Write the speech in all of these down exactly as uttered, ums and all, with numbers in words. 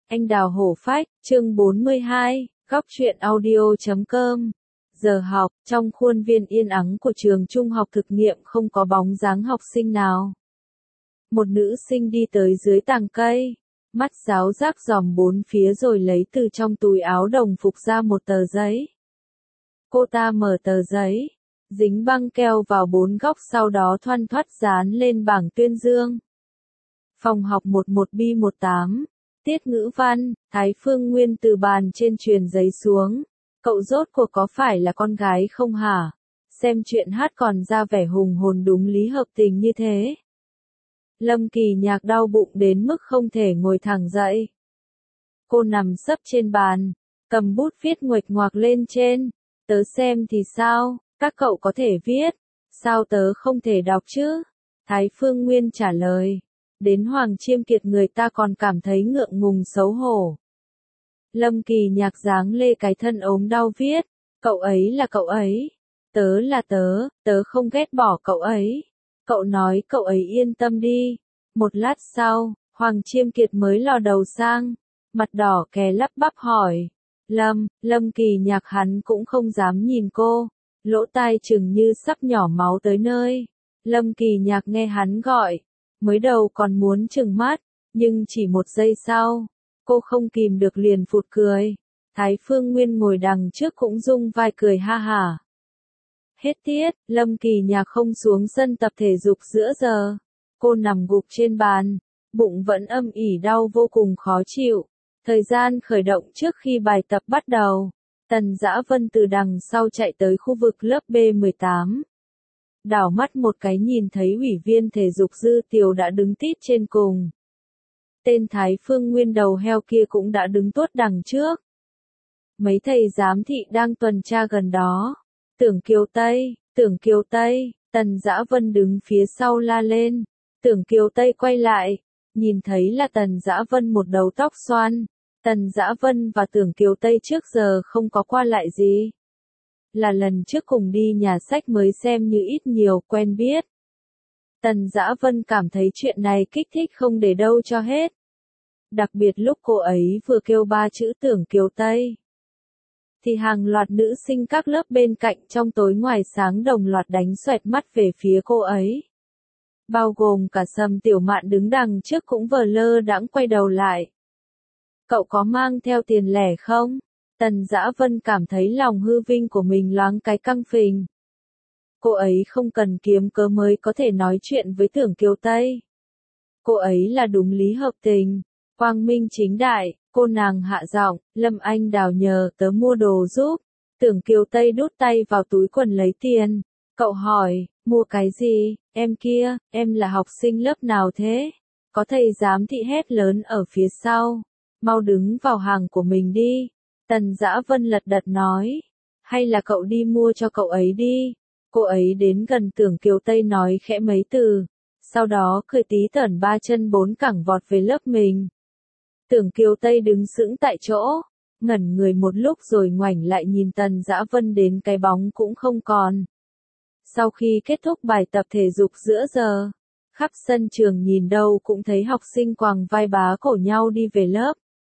Anh đào hổ phách, chương bốn mươi hai, góc truyện audio chấm com. Giờ học, trong khuôn viên yên ắng của trường trung học thực nghiệm không có bóng dáng học sinh nào. Một nữ sinh đi tới dưới tàng cây, mắt giáo giác dòm bốn phía rồi lấy từ trong túi áo đồng phục ra một tờ giấy. Cô ta mở tờ giấy, dính băng keo vào bốn góc sau đó thoăn thoắt dán lên bảng tuyên dương. Phòng học một một B một tám, tiết ngữ văn, Thái Phương Nguyên từ bàn trên truyền giấy xuống. Cậu rốt cuộc có phải là con gái không hả? Xem chuyện hát còn ra vẻ hùng hồn đúng lý hợp tình như thế. Lâm Kỳ Nhạc đau bụng đến mức không thể ngồi thẳng dậy. Cô nằm sấp trên bàn, cầm bút viết nguệch ngoạc lên trên. Tớ xem thì sao, các cậu có thể viết, sao tớ không thể đọc chứ? Thái Phương Nguyên trả lời. Đến Hoàng Chiêm Kiệt người ta còn cảm thấy ngượng ngùng xấu hổ. Lâm Kỳ Nhạc dáng lê cái thân ốm đau viết, cậu ấy là cậu ấy, tớ là tớ, tớ không ghét bỏ cậu ấy. Cậu nói cậu ấy yên tâm đi. Một lát sau, Hoàng Chiêm Kiệt mới lò đầu sang, mặt đỏ kè lắp bắp hỏi. Lâm, Lâm Kỳ Nhạc hắn cũng không dám nhìn cô, lỗ tai chừng như sắp nhỏ máu tới nơi. Lâm Kỳ Nhạc nghe hắn gọi, mới đầu còn muốn trừng mắt, nhưng chỉ một giây sau, cô không kìm được liền phụt cười. Thái Phương Nguyên ngồi đằng trước cũng rung vai cười ha hả. Hết tiết, Lâm Kỳ Nhạc không xuống sân tập thể dục giữa giờ. Cô nằm gục trên bàn, bụng vẫn âm ỉ đau vô cùng khó chịu. Thời gian khởi động trước khi bài tập bắt đầu, Tần Dã Vân từ đằng sau chạy tới khu vực lớp B mười tám. Đảo mắt một cái nhìn thấy ủy viên thể dục Dư Tiều đã đứng tít trên cùng. Tên Thái Phương Nguyên đầu heo kia cũng đã đứng tuốt đằng trước. Mấy thầy giám thị đang tuần tra gần đó. Tưởng Kiều Tây, Tưởng Kiều Tây, Tần Dã Vân đứng phía sau la lên. Tưởng Kiều Tây quay lại, nhìn thấy là Tần Dã Vân một đầu tóc xoăn. Tần Dã Vân và Tưởng Kiều Tây trước giờ không có qua lại gì. Là lần trước cùng đi nhà sách mới xem như ít nhiều quen biết. Tần Dã Vân cảm thấy chuyện này kích thích không để đâu cho hết. Đặc biệt lúc cô ấy vừa kêu ba chữ Tưởng Kiều Tây, thì hàng loạt nữ sinh các lớp bên cạnh trong tối ngoài sáng đồng loạt đánh xoẹt mắt về phía cô ấy. Bao gồm cả Sầm Tiểu Mạn đứng đằng trước cũng vờ lơ đãng quay đầu lại. Cậu có mang theo tiền lẻ không? Tần Dã Vân cảm thấy lòng hư vinh của mình loáng cái căng phình. Cô ấy không cần kiếm cớ mới có thể nói chuyện với Tưởng Kiều Tây. Cô ấy là đúng lý hợp tình, quang minh chính đại. Cô nàng hạ giọng, Lâm Anh Đào nhờ tớ mua đồ giúp. Tưởng Kiều Tây đút tay vào túi quần lấy tiền. Cậu hỏi, mua cái gì? Em kia, em là học sinh lớp nào thế? Có thầy giám thị hét lớn ở phía sau. Mau đứng vào hàng của mình đi. Tần Dã Vân lật đật nói. Hay là cậu đi mua cho cậu ấy đi. Cô ấy đến gần Tưởng Kiều Tây nói khẽ mấy từ. Sau đó cười tí tởn ba chân bốn cẳng vọt về lớp mình. Tưởng Kiều Tây đứng sững tại chỗ, ngẩn người một lúc rồi ngoảnh lại nhìn Tần Dã Vân đến cái bóng cũng không còn. Sau khi kết thúc bài tập thể dục giữa giờ, khắp sân trường nhìn đâu cũng thấy học sinh quàng vai bá cổ nhau đi về lớp.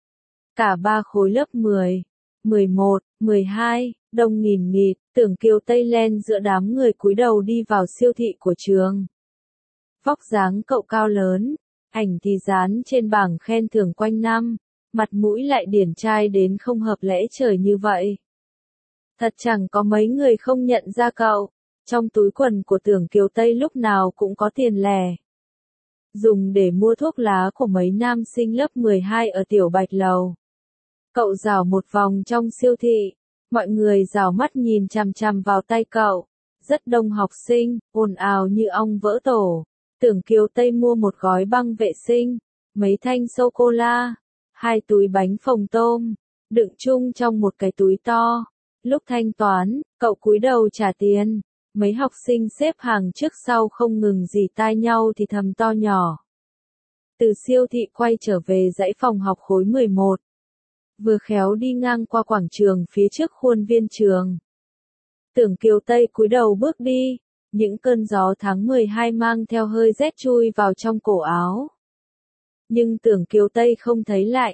Cả ba khối lớp mười, mười một, mười hai, đông nghìn nghịt, Tưởng Kiều Tây len giữa đám người cúi đầu đi vào siêu thị của trường. Vóc dáng cậu cao lớn. Ảnh thì dán trên bảng khen thưởng quanh năm, mặt mũi lại điển trai đến không hợp lẽ trời như vậy. Thật chẳng có mấy người không nhận ra cậu, trong túi quần của Tưởng Kiều Tây lúc nào cũng có tiền lẻ. Dùng để mua thuốc lá của mấy nam sinh lớp mười hai ở Tiểu Bạch Lầu. Cậu dạo một vòng trong siêu thị, mọi người dạo mắt nhìn chằm chằm vào tay cậu, rất đông học sinh, ồn ào như ong vỡ tổ. Tưởng Kiều Tây mua một gói băng vệ sinh, mấy thanh sô-cô-la, hai túi bánh phồng tôm, đựng chung trong một cái túi to. Lúc thanh toán, cậu cúi đầu trả tiền, mấy học sinh xếp hàng trước sau không ngừng rỉ tai nhau thì thầm to nhỏ. Từ siêu thị quay trở về dãy phòng học khối mười một. Vừa khéo đi ngang qua quảng trường phía trước khuôn viên trường. Tưởng Kiều Tây cúi đầu bước đi. Những cơn gió tháng mười hai mang theo hơi rét chui vào trong cổ áo. Nhưng Tưởng Kiều Tây không thấy lạnh,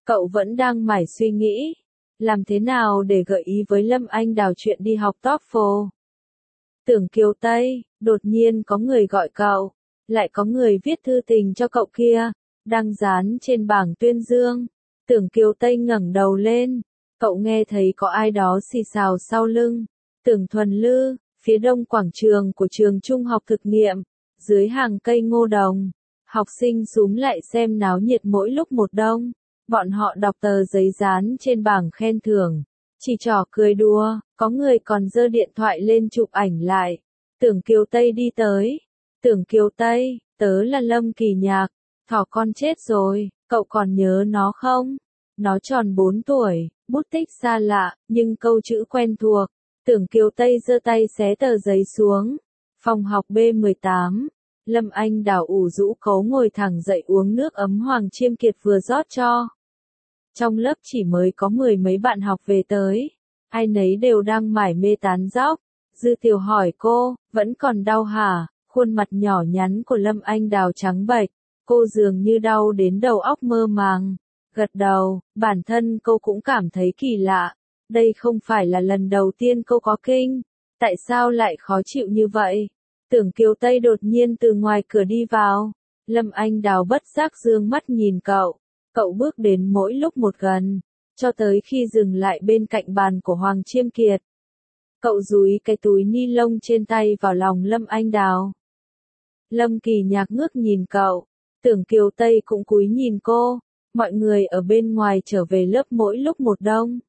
Cậu vẫn đang mải suy nghĩ, làm thế nào để gợi ý với Lâm Anh Đào chuyện đi học TOEFL. Tưởng Kiều Tây, đột nhiên có người gọi cậu, lại có người viết thư tình cho cậu kia, đang dán trên bảng tuyên dương. Tưởng Kiều Tây ngẩng đầu lên, cậu nghe thấy có ai đó xì xào sau lưng. Tưởng Thuần Lư, phía đông quảng trường của trường trung học thực nghiệm, dưới hàng cây ngô đồng, học sinh xúm lại xem náo nhiệt mỗi lúc một đông. Bọn họ đọc tờ giấy dán trên bảng khen thưởng, chỉ trỏ cười đùa, có người còn giơ điện thoại lên chụp ảnh lại. Tưởng Kiều Tây đi tới. Tưởng Kiều Tây, tớ là Lâm Kỳ Nhạc, thỏ con chết rồi, cậu còn nhớ nó không? Nó tròn bốn tuổi, bút tích xa lạ, nhưng câu chữ quen thuộc. Tưởng Kiều Tây giơ tay xé tờ giấy xuống. Phòng học B mười tám, Lâm Anh Đào ủ rũ cấu ngồi thẳng dậy uống nước ấm Hoàng Chiêm Kiệt vừa rót cho. Trong lớp chỉ mới có mười mấy bạn học về tới, ai nấy đều đang mải mê tán dóc. Dư Tiểu hỏi cô, vẫn còn đau hả? Khuôn mặt nhỏ nhắn của Lâm Anh Đào trắng bệch, cô dường như đau đến đầu óc mơ màng. Gật đầu, bản thân cô cũng cảm thấy kỳ lạ. Đây không phải là lần đầu tiên cô có kinh, tại sao lại khó chịu như vậy? Tưởng Kiều Tây đột nhiên từ ngoài cửa đi vào. Lâm Anh Đào bất giác dương mắt nhìn cậu. Cậu bước đến mỗi lúc một gần, cho tới khi dừng lại bên cạnh bàn của Hoàng Chiêm Kiệt. Cậu dúi cái túi ni lông trên tay vào lòng Lâm Anh Đào. Lâm Kỳ Nhạc ngước nhìn cậu. Tưởng Kiều Tây cũng cúi nhìn cô. Mọi người ở bên ngoài trở về lớp mỗi lúc một đông.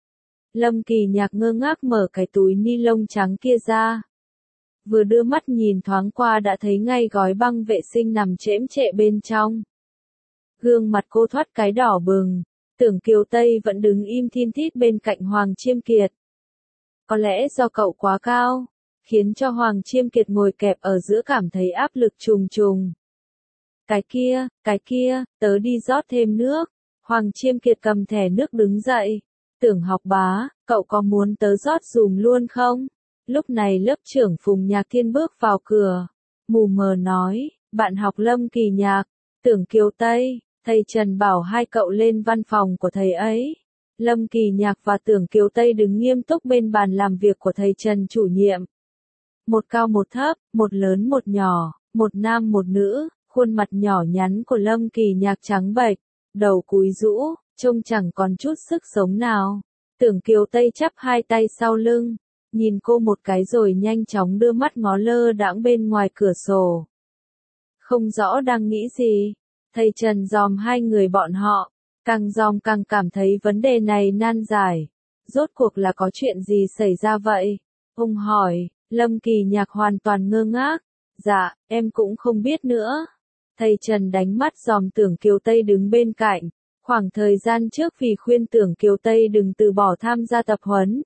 Lâm Kỳ Nhạc ngơ ngác mở cái túi ni lông trắng kia ra. Vừa đưa mắt nhìn thoáng qua đã thấy ngay gói băng vệ sinh nằm chễm chệ bên trong. Gương mặt cô thoát cái đỏ bừng. Tưởng Kiều Tây vẫn đứng im thin thít bên cạnh Hoàng Chiêm Kiệt. Có lẽ do cậu quá cao, khiến cho Hoàng Chiêm Kiệt ngồi kẹp ở giữa cảm thấy áp lực trùng trùng. Cái kia, cái kia, tớ đi rót thêm nước. Hoàng Chiêm Kiệt cầm thẻ nước đứng dậy. Tưởng Học Bá, cậu có muốn tớ rót dùm luôn không? Lúc này lớp trưởng Phùng Nhạc Thiên bước vào cửa. Mù mờ nói, bạn học Lâm Kỳ Nhạc, Tưởng Kiều Tây, thầy Trần bảo hai cậu lên văn phòng của thầy ấy. Lâm Kỳ Nhạc và Tưởng Kiều Tây đứng nghiêm túc bên bàn làm việc của thầy Trần chủ nhiệm. Một cao một thấp, một lớn một nhỏ, một nam một nữ, khuôn mặt nhỏ nhắn của Lâm Kỳ Nhạc trắng bệch, đầu cúi rũ, trông chẳng còn chút sức sống nào. Tưởng Kiều Tây chắp hai tay sau lưng, nhìn cô một cái rồi nhanh chóng đưa mắt ngó lơ đãng bên ngoài cửa sổ. Không rõ đang nghĩ gì, thầy Trần dòm hai người bọn họ, càng dòm càng cảm thấy vấn đề này nan giải. Rốt cuộc là có chuyện gì xảy ra vậy? Ông hỏi. Lâm Kỳ Nhạc hoàn toàn ngơ ngác. Dạ, em cũng không biết nữa. Thầy Trần đánh mắt dòm Tưởng Kiều Tây đứng bên cạnh. Khoảng thời gian trước vì khuyên Tưởng Kiều Tây đừng từ bỏ tham gia tập huấn.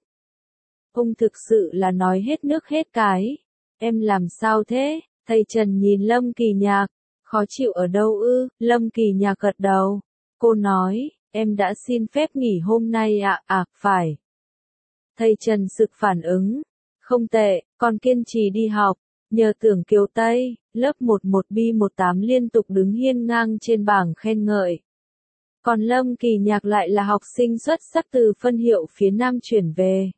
Ông thực sự là nói hết nước hết cái. Em làm sao thế? Thầy Trần nhìn Lâm Kỳ Nhạc. Khó chịu ở đâu ư? Lâm Kỳ Nhạc gật đầu. Cô nói, em đã xin phép nghỉ hôm nay ạ. À, à, phải. Thầy Trần sực phản ứng. Không tệ, con kiên trì đi học. Nhờ Tưởng Kiều Tây, lớp mười một B mười tám liên tục đứng hiên ngang trên bảng khen ngợi. Còn Lâm Kỳ Nhạc lại là học sinh xuất sắc từ phân hiệu phía Nam chuyển về.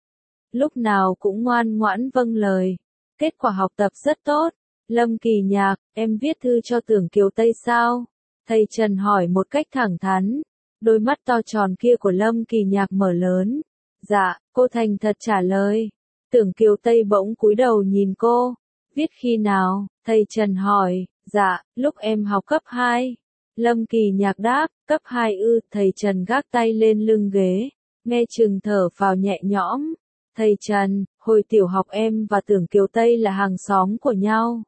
Lúc nào cũng ngoan ngoãn vâng lời. Kết quả học tập rất tốt. Lâm Kỳ Nhạc, em viết thư cho Tưởng Kiều Tây sao? Thầy Trần hỏi một cách thẳng thắn. Đôi mắt to tròn kia của Lâm Kỳ Nhạc mở lớn. Dạ, cô thành thật trả lời. Tưởng Kiều Tây bỗng cúi đầu nhìn cô. Viết khi nào? Thầy Trần hỏi. Dạ, lúc em học cấp hai. Lâm Kỳ Nhạc đáp, cấp hai ư? Thầy Trần gác tay lên lưng ghế. Nghe chừng thở phào nhẹ nhõm. Thầy Trần, hồi tiểu học em và Tưởng Kiều Tây là hàng xóm của nhau.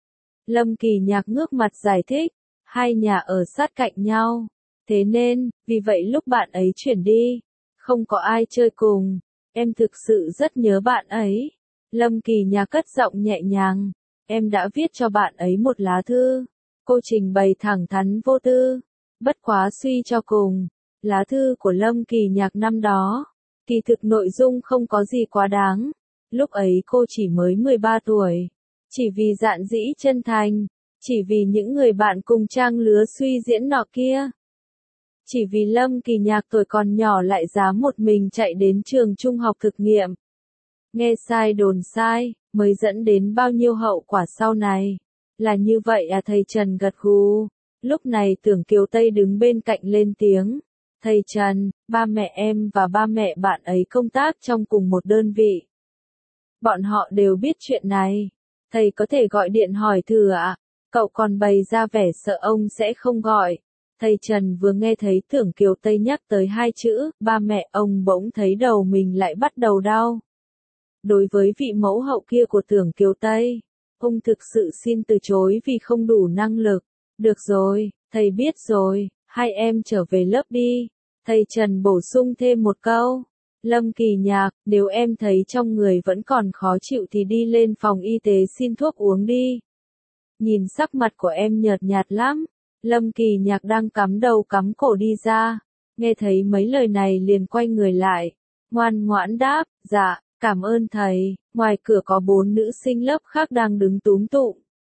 Lâm Kỳ Nhạc ngước mặt giải thích. Hai nhà ở sát cạnh nhau. Thế nên, vì vậy lúc bạn ấy chuyển đi, không có ai chơi cùng. Em thực sự rất nhớ bạn ấy. Lâm Kỳ Nhạc cất giọng nhẹ nhàng. Em đã viết cho bạn ấy một lá thư. Cô trình bày thẳng thắn vô tư. Bất quá suy cho cùng. Lá thư của Lâm Kỳ Nhạc năm đó. Kỳ thực nội dung không có gì quá đáng. Lúc ấy cô chỉ mới mười ba tuổi. Chỉ vì dạn dĩ chân thành. Chỉ vì những người bạn cùng trang lứa suy diễn nọ kia. Chỉ vì Lâm Kỳ Nhạc tuổi còn nhỏ lại dám một mình chạy đến trường trung học thực nghiệm. Nghe sai đồn sai, mới dẫn đến bao nhiêu hậu quả sau này. Là như vậy à, thầy Trần gật gù. Lúc này Tưởng Kiều Tây đứng bên cạnh lên tiếng. Thầy Trần, ba mẹ em và ba mẹ bạn ấy công tác trong cùng một đơn vị. Bọn họ đều biết chuyện này. Thầy có thể gọi điện hỏi thử ạ. Cậu còn bày ra vẻ sợ ông sẽ không gọi. Thầy Trần vừa nghe thấy Tưởng Kiều Tây nhắc tới hai chữ, ba mẹ, ông bỗng thấy đầu mình lại bắt đầu đau. Đối với vị mẫu hậu kia của Tưởng Kiều Tây, ông thực sự xin từ chối vì không đủ năng lực. Được rồi, thầy biết rồi, hai em trở về lớp đi. Thầy Trần bổ sung thêm một câu. Lâm Kỳ Nhạc, nếu em thấy trong người vẫn còn khó chịu thì đi lên phòng y tế xin thuốc uống đi. Nhìn sắc mặt của em nhợt nhạt lắm. Lâm Kỳ Nhạc đang cắm đầu cắm cổ đi ra. Nghe thấy mấy lời này liền quay người lại. Ngoan ngoãn đáp, dạ, cảm ơn thầy. Ngoài cửa có bốn nữ sinh lớp khác đang đứng túm tụm.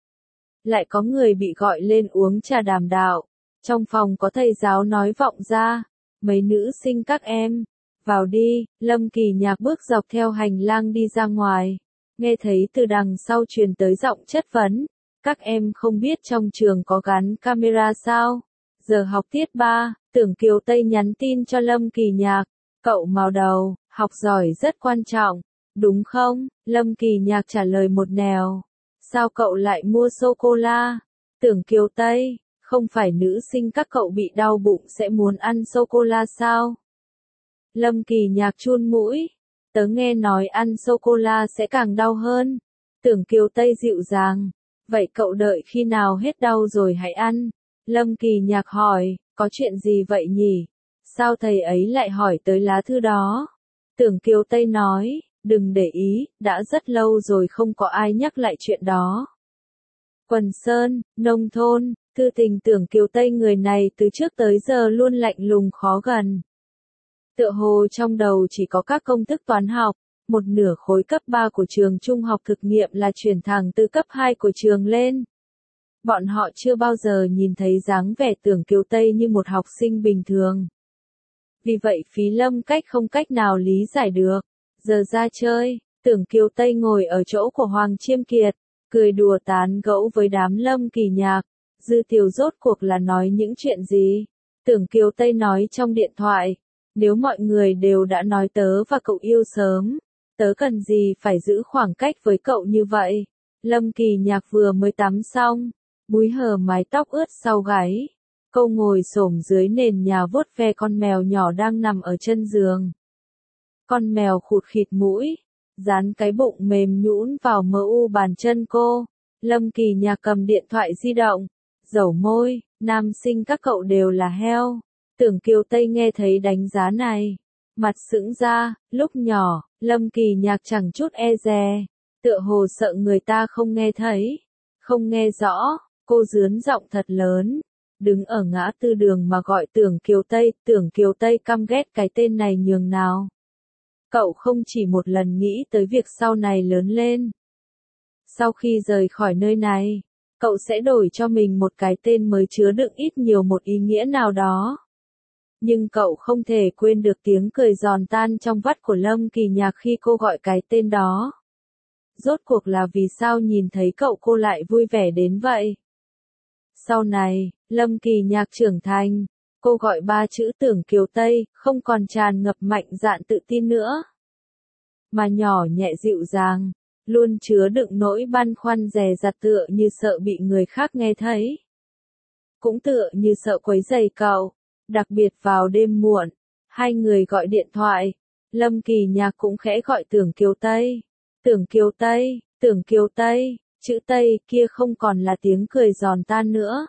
Lại có người bị gọi lên uống trà đàm đạo. Trong phòng có thầy giáo nói vọng ra. Mấy nữ sinh các em, vào đi. Lâm Kỳ Nhạc bước dọc theo hành lang đi ra ngoài. Nghe thấy từ đằng sau truyền tới giọng chất vấn. Các em không biết trong trường có gắn camera sao? Giờ học tiết ba, Tưởng Kiều Tây nhắn tin cho Lâm Kỳ Nhạc. Cậu màu đầu, học giỏi rất quan trọng, đúng không? Lâm Kỳ Nhạc trả lời một nẻo. Sao cậu lại mua sô-cô-la? Tưởng Kiều Tây, không phải nữ sinh các cậu bị đau bụng sẽ muốn ăn sô-cô-la sao? Lâm Kỳ Nhạc chun mũi. Tớ nghe nói ăn sô-cô-la sẽ càng đau hơn. Tưởng Kiều Tây dịu dàng. Vậy cậu đợi khi nào hết đau rồi hãy ăn. Lâm Kỳ Nhạc hỏi, có chuyện gì vậy nhỉ? Sao thầy ấy lại hỏi tới lá thư đó? Tưởng Kiều Tây nói, đừng để ý, đã rất lâu rồi không có ai nhắc lại chuyện đó. Quần Sơn, nông thôn, thư tình Tưởng Kiều Tây người này từ trước tới giờ luôn lạnh lùng khó gần. Tựa hồ trong đầu chỉ có các công thức toán học. Một nửa khối cấp ba của trường trung học thực nghiệm là chuyển thẳng từ cấp hai của trường lên. Bọn họ chưa bao giờ nhìn thấy dáng vẻ Tưởng Kiều Tây như một học sinh bình thường. Vì vậy Phí Lâm Cách không cách nào lý giải được. Giờ ra chơi, Tưởng Kiều Tây ngồi ở chỗ của Hoàng Chiêm Kiệt, cười đùa tán gẫu với đám Lâm Kỳ Nhạc. Dư Tiều rốt cuộc là nói những chuyện gì? Tưởng Kiều Tây nói trong điện thoại, nếu mọi người đều đã nói tớ và cậu yêu sớm, tớ cần gì phải giữ khoảng cách với cậu như vậy? Lâm Kỳ Nhạc vừa mới tắm xong, búi hờ mái tóc ướt sau gáy. Cô ngồi xổm dưới nền nhà vuốt ve con mèo nhỏ đang nằm ở chân giường. Con mèo khụt khịt mũi, dán cái bụng mềm nhũn vào mờ u bàn chân cô. Lâm Kỳ Nhạc cầm điện thoại di động, dẩu môi, nam sinh các cậu đều là heo. Tưởng Kiều Tây nghe thấy đánh giá này, mặt sững ra. Lúc nhỏ, Lâm Kỳ Nhạc chẳng chút e dè, tựa hồ sợ người ta không nghe thấy, không nghe rõ. Cô dướn giọng thật lớn, đứng ở ngã tư đường mà gọi Tưởng Kiều Tây. Tưởng Kiều Tây căm ghét cái tên này nhường nào. Cậu không chỉ một lần nghĩ tới việc sau này lớn lên, sau khi rời khỏi nơi này, cậu sẽ đổi cho mình một cái tên mới chứa đựng ít nhiều một ý nghĩa nào đó. Nhưng cậu không thể quên được tiếng cười giòn tan trong vắt của Lâm Kỳ Nhạc khi cô gọi cái tên đó. Rốt cuộc là vì sao nhìn thấy cậu cô lại vui vẻ đến vậy? Sau này, Lâm Kỳ Nhạc trưởng thành, cô gọi ba chữ Tưởng Kiều Tây, không còn tràn ngập mạnh dạn tự tin nữa, mà nhỏ nhẹ dịu dàng, luôn chứa đựng nỗi băn khoăn dè dặt, tựa như sợ bị người khác nghe thấy. Cũng tựa như sợ quấy rầy cậu, đặc biệt vào đêm muộn, hai người gọi điện thoại, Lâm Kỳ Nhạc cũng khẽ gọi Tưởng Kiều Tây. Tưởng Kiều Tây, Tưởng Kiều Tây, chữ Tây kia không còn là tiếng cười giòn tan nữa.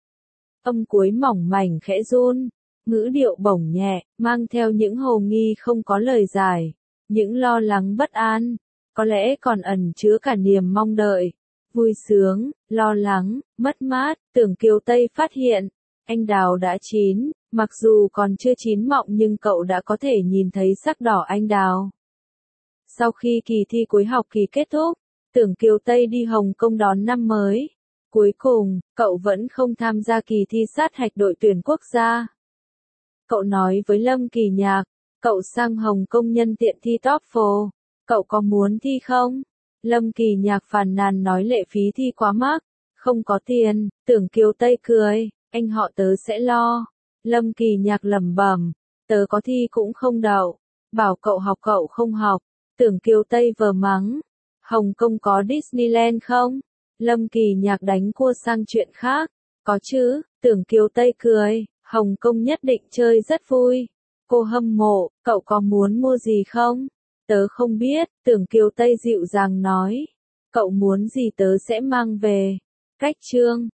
Âm cuối mỏng mảnh khẽ run, ngữ điệu bổng nhẹ, mang theo những hồ nghi không có lời giải, những lo lắng bất an, có lẽ còn ẩn chứa cả niềm mong đợi, vui sướng, lo lắng, mất mát. Tưởng Kiều Tây phát hiện, anh đào đã chín, mặc dù còn chưa chín mọng nhưng cậu đã có thể nhìn thấy sắc đỏ anh đào. Sau khi kỳ thi cuối học kỳ kết thúc, Tưởng Kiều Tây đi Hồng Kông đón năm mới. Cuối cùng, cậu vẫn không tham gia kỳ thi sát hạch đội tuyển quốc gia. Cậu nói với Lâm Kỳ Nhạc, cậu sang Hồng Kông nhân tiện thi TOEFL, cậu có muốn thi không? Lâm Kỳ Nhạc phàn nàn nói lệ phí thi quá mắc, không có tiền. Tưởng Kiều Tây cười, anh họ tớ sẽ lo. Lâm Kỳ Nhạc lẩm bẩm, tớ có thi cũng không đậu, bảo cậu học cậu không học. Tưởng Kiều Tây vờ mắng, Hồng Kông có Disneyland không? Lâm Kỳ Nhạc đánh cua sang chuyện khác, có chứ. Tưởng Kiều Tây cười, Hồng Kông nhất định chơi rất vui. Cô hâm mộ, cậu có muốn mua gì không? Tớ không biết. Tưởng Kiều Tây dịu dàng nói, cậu muốn gì tớ sẽ mang về. Cách chương